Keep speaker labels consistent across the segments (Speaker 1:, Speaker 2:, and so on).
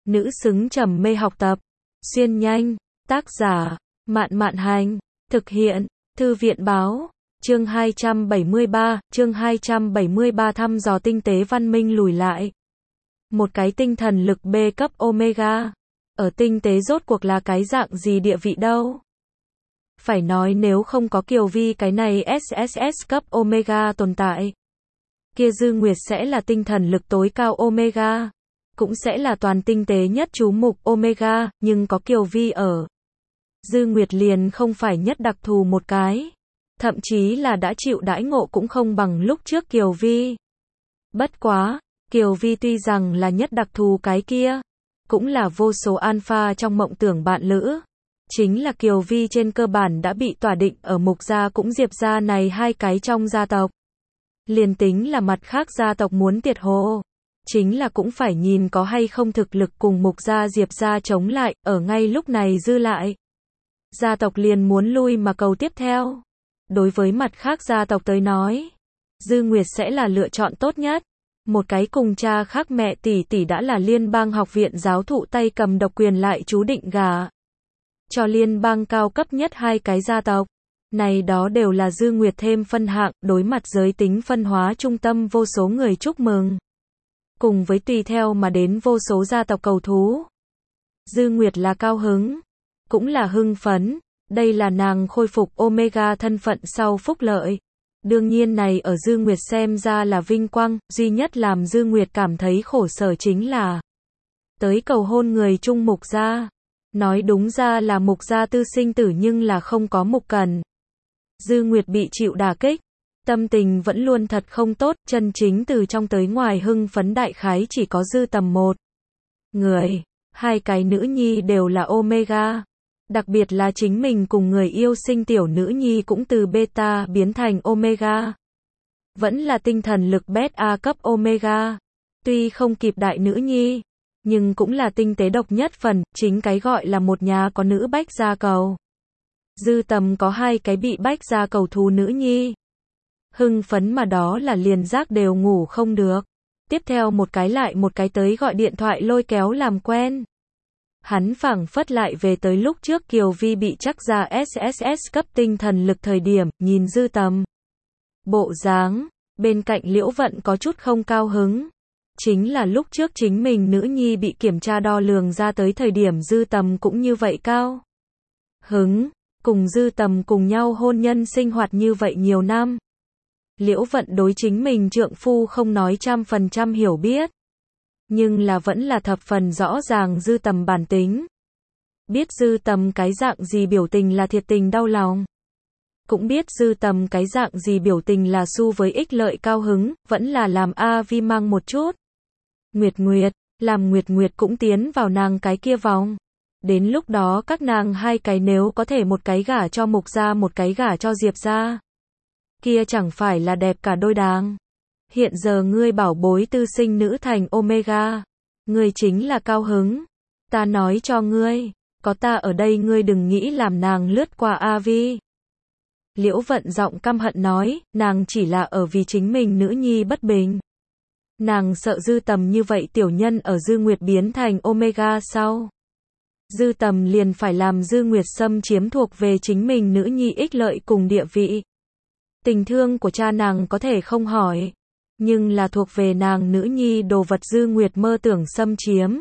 Speaker 1: Nữ xứng trầm mê học tập. Xuyên nhanh. Tác giả. Mạn Mạn Hành. Thực hiện. Thư viện báo. Chương 273 thăm dò tinh tế văn minh lùi lại. Một cái tinh thần lực B cấp Omega. Ở tinh tế rốt cuộc là cái dạng gì địa vị đâu? Phải nói nếu không có Kiều Vi cái này SSS cấp Omega tồn tại, kia Dư Nguyệt sẽ là tinh thần lực tối cao Omega, cũng sẽ là toàn tinh tế nhất chú mục Omega, nhưng có Kiều Vi ở, Dư Nguyệt liền không phải nhất đặc thù một cái, thậm chí là đã chịu đãi ngộ cũng không bằng lúc trước Kiều Vi. Bất quá, Kiều Vi tuy rằng là nhất đặc thù cái kia, cũng là vô số alpha trong mộng tưởng bạn lữ. Chính là Kiều Vi trên cơ bản đã bị tỏa định ở Mục gia cũng Diệp gia này hai cái trong gia tộc. Liền tính là mặt khác gia tộc muốn tiệt hồ, chính là cũng phải nhìn có hay không thực lực cùng Mục gia Diệp gia chống lại, ở ngay lúc này dư lại. Gia tộc liền muốn lui mà cầu tiếp theo. Đối với mặt khác gia tộc tới nói, Dư Nguyệt sẽ là lựa chọn tốt nhất. Một cái cùng cha khác mẹ tỷ tỷ đã là liên bang học viện giáo thụ tay cầm độc quyền lại chú định gả cho liên bang cao cấp nhất hai cái gia tộc. Này đó đều là Dư Nguyệt thêm phân hạng, đối mặt giới tính phân hóa trung tâm vô số người chúc mừng. Cùng với tùy theo mà đến vô số gia tộc cầu thú. Dư Nguyệt là cao hứng, cũng là hưng phấn, đây là nàng khôi phục Omega thân phận sau phúc lợi. Đương nhiên này ở Dư Nguyệt xem ra là vinh quang, duy nhất làm Dư Nguyệt cảm thấy khổ sở chính là tới cầu hôn người chung Mục gia. Nói đúng ra là Mục gia tư sinh tử nhưng là không có Mục Cần. Dư Nguyệt bị chịu đả kích, tâm tình vẫn luôn thật không tốt, chân chính từ trong tới ngoài hưng phấn đại khái chỉ có Dư Tầm một người, hai cái nữ nhi đều là Omega. Đặc biệt là chính mình cùng người yêu sinh tiểu nữ nhi cũng từ beta biến thành Omega. Vẫn là tinh thần lực beta cấp Omega. Tuy không kịp đại nữ nhi, nhưng cũng là tinh tế độc nhất phần, chính cái gọi là một nhà có nữ bách gia cầu. Dư Tầm có hai cái bị bách gia cầu thú nữ nhi. Hưng phấn mà đó là liền giác đều ngủ không được. Tiếp theo một cái lại một cái tới gọi điện thoại lôi kéo làm quen. Hắn phảng phất lại về tới lúc trước Kiều Vi bị chắc ra SSS cấp tinh thần lực thời điểm, nhìn Dư Tầm bộ dáng, bên cạnh Liễu Vận có chút không cao hứng. Chính là lúc trước chính mình nữ nhi bị kiểm tra đo lường ra tới thời điểm Dư Tầm cũng như vậy cao hứng, cùng Dư Tầm cùng nhau hôn nhân sinh hoạt như vậy nhiều năm. Liễu Vận đối chính mình trượng phu không nói 100% hiểu biết, nhưng là vẫn là thập phần rõ ràng Dư Tầm bản tính. Biết Dư Tầm cái dạng gì biểu tình là thiệt tình đau lòng. Cũng biết Dư Tầm cái dạng gì biểu tình là xu với ích lợi cao hứng, vẫn là làm A Vi mang một chút. Nguyệt, làm Nguyệt cũng tiến vào nàng cái kia vòng. Đến lúc đó các nàng hai cái nếu có thể một cái gả cho Mục gia một cái gả cho Diệp gia, kia chẳng phải là đẹp cả đôi đàng. Hiện giờ ngươi bảo bối tư sinh nữ thành Omega, ngươi chính là cao hứng. Ta nói cho ngươi, có ta ở đây ngươi đừng nghĩ làm nàng lướt qua A Vi. Liễu Vận giọng căm hận nói, nàng chỉ là ở vì chính mình nữ nhi bất bình. Nàng sợ Dư Tầm như vậy tiểu nhân ở Dư Nguyệt biến thành Omega sau. Dư Tầm liền phải làm Dư Nguyệt xâm chiếm thuộc về chính mình nữ nhi ích lợi cùng địa vị. Tình thương của cha nàng có thể không hỏi, nhưng là thuộc về nàng nữ nhi đồ vật Dư Nguyệt mơ tưởng xâm chiếm.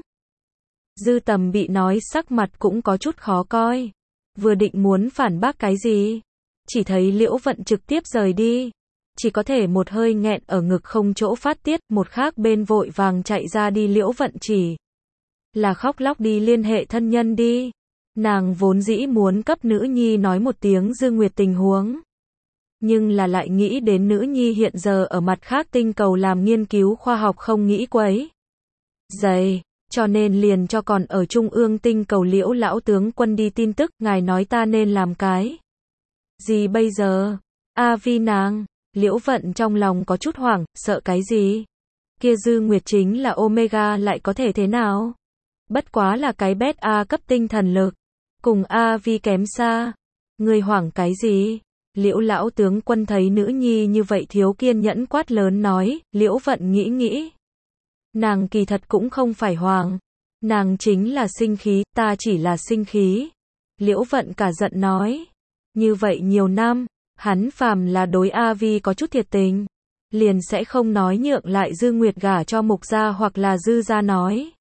Speaker 1: Dư Tầm bị nói sắc mặt cũng có chút khó coi. Vừa định muốn phản bác cái gì, chỉ thấy Liễu Vận trực tiếp rời đi. Chỉ có thể một hơi nghẹn ở ngực không chỗ phát tiết, một khác bên vội vàng chạy ra đi. Liễu Vận chỉ là khóc lóc đi liên hệ thân nhân đi. Nàng vốn dĩ muốn cấp nữ nhi nói một tiếng Dư Nguyệt tình huống. Nhưng là lại nghĩ đến nữ nhi hiện giờ ở mặt khác tinh cầu làm nghiên cứu khoa học không nghĩ quấy dày, cho nên liền cho còn ở trung ương tinh cầu Liễu lão tướng quân đi tin tức, ngài nói ta nên làm cái gì bây giờ? A Vi nàng, Liễu Vận trong lòng có chút hoảng, sợ cái gì? Kia Dư Nguyệt chính là Omega lại có thể thế nào? Bất quá là cái beta cấp tinh thần lực, cùng A Vi kém xa. Ngươi hoảng cái gì? Liễu lão tướng quân thấy nữ nhi như vậy thiếu kiên nhẫn quát lớn nói. Liễu Vận nghĩ. Nàng kỳ thật cũng không phải hoảng, Nàng chính là sinh khí, ta chỉ là sinh khí. Liễu Vận cả giận nói. Như vậy nhiều năm, hắn phàm là đối A Vi có chút thiệt tình, liền sẽ không nói nhượng lại Dư Nguyệt gả cho Mục gia hoặc là Dư gia nói.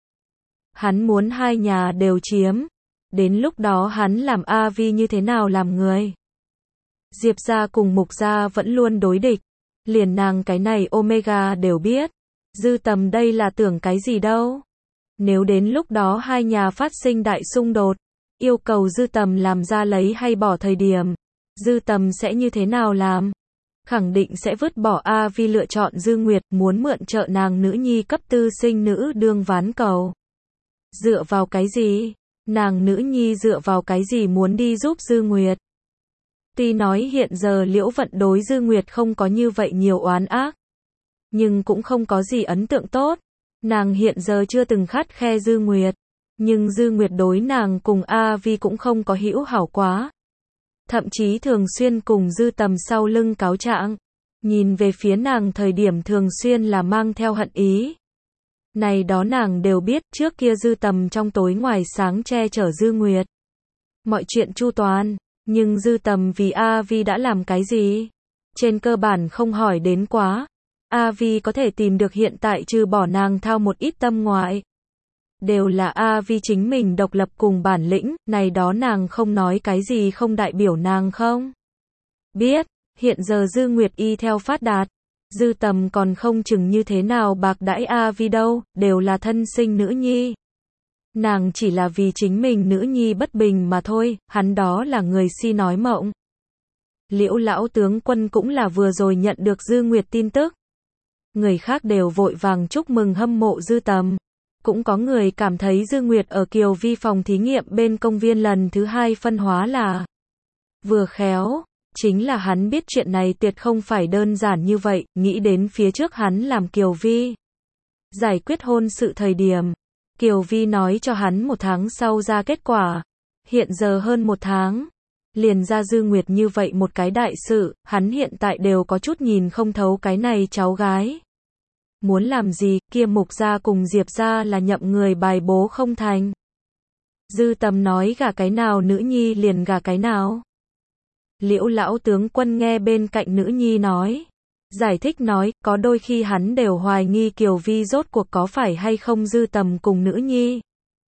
Speaker 1: Hắn muốn hai nhà đều chiếm. Đến lúc đó hắn làm A Vi như thế nào làm người? Diệp gia cùng Mục gia vẫn luôn đối địch. Liền nàng cái này Omega đều biết. Dư Tầm đây là tưởng cái gì đâu? Nếu đến lúc đó hai nhà phát sinh đại xung đột, yêu cầu Dư Tầm làm ra lấy hay bỏ thời điểm, Dư Tầm sẽ như thế nào làm? Khẳng định sẽ vứt bỏ A Vi lựa chọn Dư Nguyệt, muốn mượn trợ nàng nữ nhi cấp tư sinh nữ đương ván cầu. Dựa vào cái gì? Nàng nữ nhi dựa vào cái gì muốn đi giúp Dư Nguyệt? Tuy nói hiện giờ Liễu Vận đối Dư Nguyệt không có như vậy nhiều oán ác, nhưng cũng không có gì ấn tượng tốt. Nàng hiện giờ chưa từng khắt khe Dư Nguyệt, nhưng Dư Nguyệt đối nàng cùng A Vi cũng không có hữu hảo quá. Thậm chí thường xuyên cùng Dư Tầm sau lưng cáo trạng, nhìn về phía nàng thời điểm thường xuyên là mang theo hận ý. Này đó nàng đều biết, trước kia Dư Tầm trong tối ngoài sáng che chở Dư Nguyệt. Mọi chuyện chu toàn, nhưng Dư Tầm vì A Vi đã làm cái gì? Trên cơ bản không hỏi đến quá. A Vi có thể tìm được hiện tại trừ bỏ nàng thao một ít tâm ngoại. Đều là A Vi chính mình độc lập cùng bản lĩnh, này đó nàng không nói cái gì không đại biểu nàng không biết, hiện giờ Dư Nguyệt y theo phát đạt, Dư Tầm còn không chừng như thế nào bạc đãi A Vi đâu, đều là thân sinh nữ nhi. Nàng chỉ là vì chính mình nữ nhi bất bình mà thôi, hắn đó là người si nói mộng. Liễu lão tướng quân cũng là vừa rồi nhận được Dư Nguyệt tin tức. Người khác đều vội vàng chúc mừng hâm mộ Dư Tầm. Cũng có người cảm thấy Dư Nguyệt ở Kiều Vi phòng thí nghiệm bên công viên lần thứ 2 phân hóa là vừa khéo, chính là hắn biết chuyện này tuyệt không phải đơn giản như vậy, nghĩ đến phía trước hắn làm Kiều Vi giải quyết hôn sự thời điểm, Kiều Vi nói cho hắn 1 tháng sau ra kết quả, hiện giờ hơn 1 tháng, liền ra Dư Nguyệt như vậy một cái đại sự, hắn hiện tại đều có chút nhìn không thấu cái này cháu gái. Muốn làm gì, kia Mục gia cùng Diệp gia là nhậm người bài bố không thành. Dư Tầm nói gả cái nào nữ nhi liền gả cái nào. Liễu lão tướng quân nghe bên cạnh nữ nhi nói. Giải thích nói, có đôi khi hắn đều hoài nghi Kiều Vi rốt cuộc có phải hay không Dư Tầm cùng nữ nhi.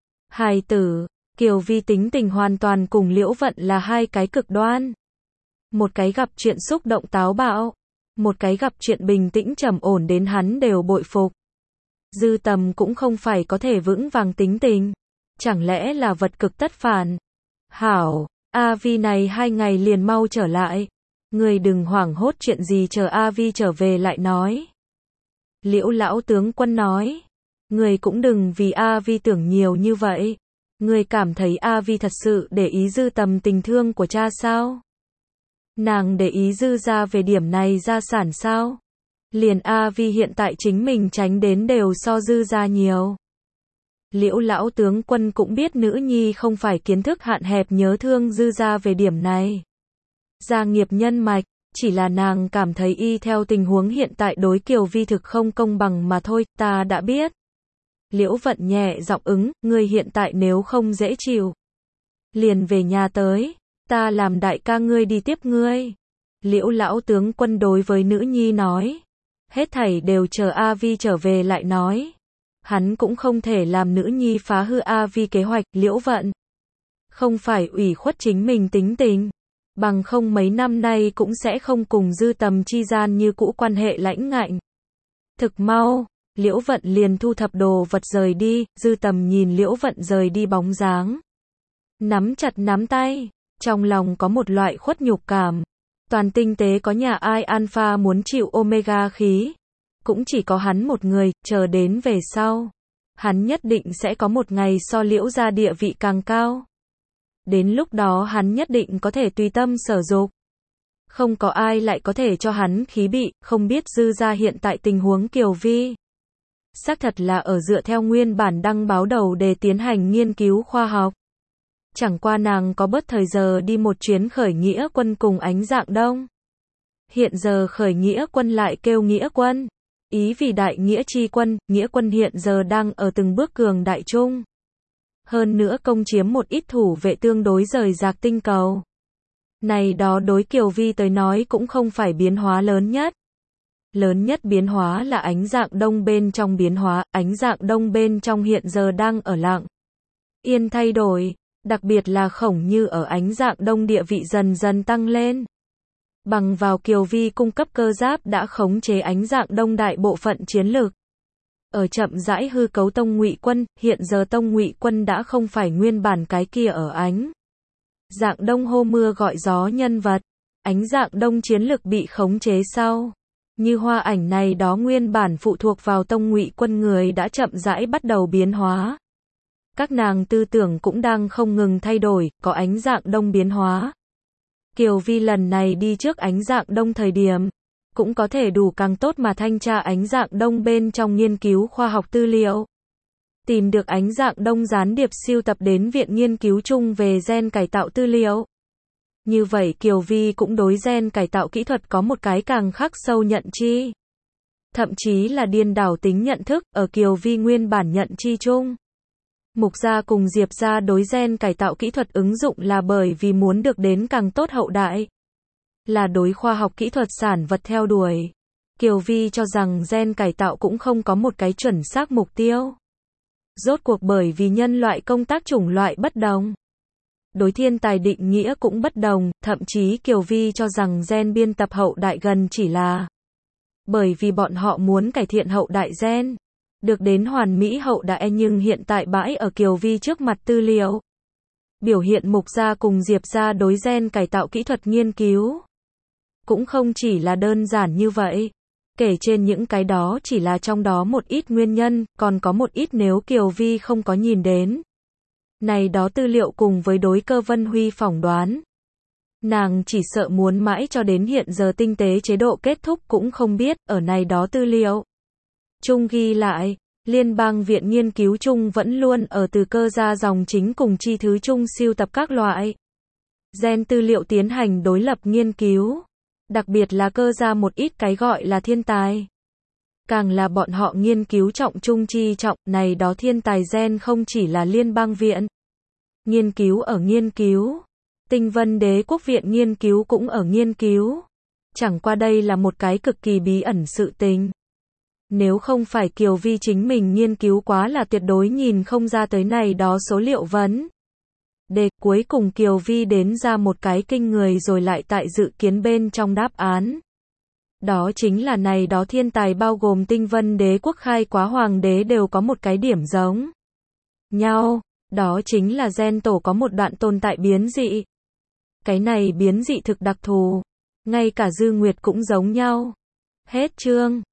Speaker 1: Hài tử, Kiều Vi tính tình hoàn toàn cùng Liễu Vận là hai cái cực đoan. Một cái gặp chuyện xúc động táo bạo. Một cái gặp chuyện bình tĩnh trầm ổn đến hắn đều bội phục. Dư Tầm cũng không phải có thể vững vàng tính tình. Chẳng lẽ là vật cực tất phản? Hảo, A Vi này 2 ngày liền mau trở lại. Người đừng hoảng hốt chuyện gì chờ A Vi trở về lại nói. Liễu lão tướng quân nói. Người cũng đừng vì A Vi tưởng nhiều như vậy. Người cảm thấy A Vi thật sự để ý Dư Tầm tình thương của cha sao? Nàng để ý Dư gia về điểm này gia sản sao? Liền A Vi hiện tại chính mình tránh đến đều so Dư gia nhiều. Liễu lão tướng quân cũng biết nữ nhi không phải kiến thức hạn hẹp nhớ thương Dư gia về điểm này. Gia nghiệp nhân mạch, chỉ là nàng cảm thấy y theo tình huống hiện tại đối Kiều Vi thực không công bằng mà thôi, ta đã biết. Liễu Vận nhẹ giọng ứng, ngươi hiện tại nếu không dễ chịu, liền về nhà tới. Ta làm đại ca ngươi đi tiếp ngươi. Liễu lão tướng quân đối với nữ nhi nói. Hết thảy đều chờ A Vi trở về lại nói. Hắn cũng không thể làm nữ nhi phá hư A Vi kế hoạch. Liễu Vận không phải ủy khuất chính mình tính tình, bằng không mấy năm nay cũng sẽ không cùng Dư Tầm chi gian như cũ quan hệ lãnh ngạnh. Thực mau, Liễu Vận liền thu thập đồ vật rời đi. Dư Tầm nhìn Liễu Vận rời đi bóng dáng, nắm chặt nắm tay. Trong lòng có một loại khuất nhục cảm. Toàn tinh tế có nhà ai alpha muốn chịu omega khí. Cũng chỉ có hắn một người, chờ đến về sau. Hắn nhất định sẽ có một ngày so Liễu gia địa vị càng cao. Đến lúc đó hắn nhất định có thể tùy tâm sở dục. Không có ai lại có thể cho hắn khí bị, không biết Dư gia hiện tại tình huống Kiều Vi. Xác thật là ở dựa theo nguyên bản đăng báo đầu để tiến hành nghiên cứu khoa học. Chẳng qua nàng có bớt thời giờ đi một chuyến khởi nghĩa quân cùng Ánh Dạng Đông. Hiện giờ khởi nghĩa quân lại kêu nghĩa quân. Ý vì đại nghĩa chi quân, nghĩa quân hiện giờ đang ở từng bước cường đại chung. hơn nữa công chiếm một ít thủ vệ tương đối rời rạc tinh cầu. Này đó đối Kiều Vi tới nói cũng không phải biến hóa lớn nhất. Lớn nhất biến hóa là ánh dạng đông bên trong biến hóa, ánh dạng đông bên trong hiện giờ đang ở lặng yên thay đổi, đặc biệt là Khổng Như ở ánh dạng đông địa vị dần dần tăng lên. Bằng vào Kiều Vi cung cấp cơ giáp đã khống chế ánh dạng đông đại bộ phận chiến lược. Ở chậm rãi hư cấu Tông Ngụy Quân, hiện giờ Tông Ngụy Quân đã không phải nguyên bản cái kia ở ánh dạng đông hô mưa gọi gió nhân vật. Ánh dạng đông chiến lược bị khống chế sau. Như Hoa Ảnh này đó nguyên bản phụ thuộc vào Tông Ngụy Quân người đã chậm rãi bắt đầu biến hóa. Các nàng tư tưởng cũng đang không ngừng thay đổi, có ánh dạng đông biến hóa. Kiều Vi lần này đi trước ánh dạng đông thời điểm, cũng có thể đủ càng tốt mà thanh tra ánh dạng đông bên trong nghiên cứu khoa học tư liệu. Tìm được ánh dạng đông gián điệp siêu tập đến Viện Nghiên cứu chung về gen cải tạo tư liệu. Như vậy Kiều Vi cũng đối gen cải tạo kỹ thuật có một cái càng khắc sâu nhận chi. Thậm chí là điên đảo tính nhận thức, ở Kiều Vi nguyên bản nhận chi chung. Mục gia cùng Diệp gia đối gen cải tạo kỹ thuật ứng dụng là bởi vì muốn được đến càng tốt hậu đại. Là đối khoa học kỹ thuật sản vật theo đuổi. Kiều Vi cho rằng gen cải tạo cũng không có một cái chuẩn xác mục tiêu. Rốt cuộc bởi vì nhân loại công tác chủng loại bất đồng. Đối thiên tài định nghĩa cũng bất đồng, thậm chí Kiều Vi cho rằng gen biên tập hậu đại gần chỉ là bởi vì bọn họ muốn cải thiện hậu đại gen. Được đến hoàn mỹ hậu đại nhưng hiện tại bãi ở Kiều Vi trước mặt tư liệu. Biểu hiện Mục gia cùng Diệp gia đối gen cải tạo kỹ thuật nghiên cứu. Cũng không chỉ là đơn giản như vậy. Kể trên những cái đó chỉ là trong đó một ít nguyên nhân, còn có một ít nếu Kiều Vi không có nhìn đến. Này đó tư liệu cùng với đối Cơ Vân Huy phỏng đoán. Nàng chỉ sợ muốn mãi cho đến hiện giờ tinh tế chế độ kết thúc cũng không biết, ở này đó tư liệu. Chung ghi lại, Liên bang Viện Nghiên cứu chung vẫn luôn ở từ cơ gia dòng chính cùng chi thứ chung siêu tập các loại gen tư liệu tiến hành đối lập nghiên cứu. Đặc biệt là cơ gia một ít cái gọi là thiên tài. Càng là bọn họ nghiên cứu trọng trung chi trọng, này đó thiên tài gen không chỉ là Liên bang Viện Nghiên cứu ở nghiên cứu. Tinh Vân Đế Quốc Viện Nghiên cứu cũng ở nghiên cứu. Chẳng qua đây là một cái cực kỳ bí ẩn sự tình. Nếu không phải Kiều Vi chính mình nghiên cứu quá là tuyệt đối nhìn không ra tới này đó số liệu vấn đề. Cuối cùng Kiều Vi đến ra một cái kinh người rồi lại tại dự kiến bên trong đáp án. Đó chính là này đó thiên tài bao gồm Tinh Vân Đế Quốc khai quá hoàng đế đều có một cái điểm giống nhau. Đó chính là gen tổ có một đoạn tồn tại biến dị. Cái này biến dị thực đặc thù. Ngay cả Dư Nguyệt cũng giống nhau. Hết chương.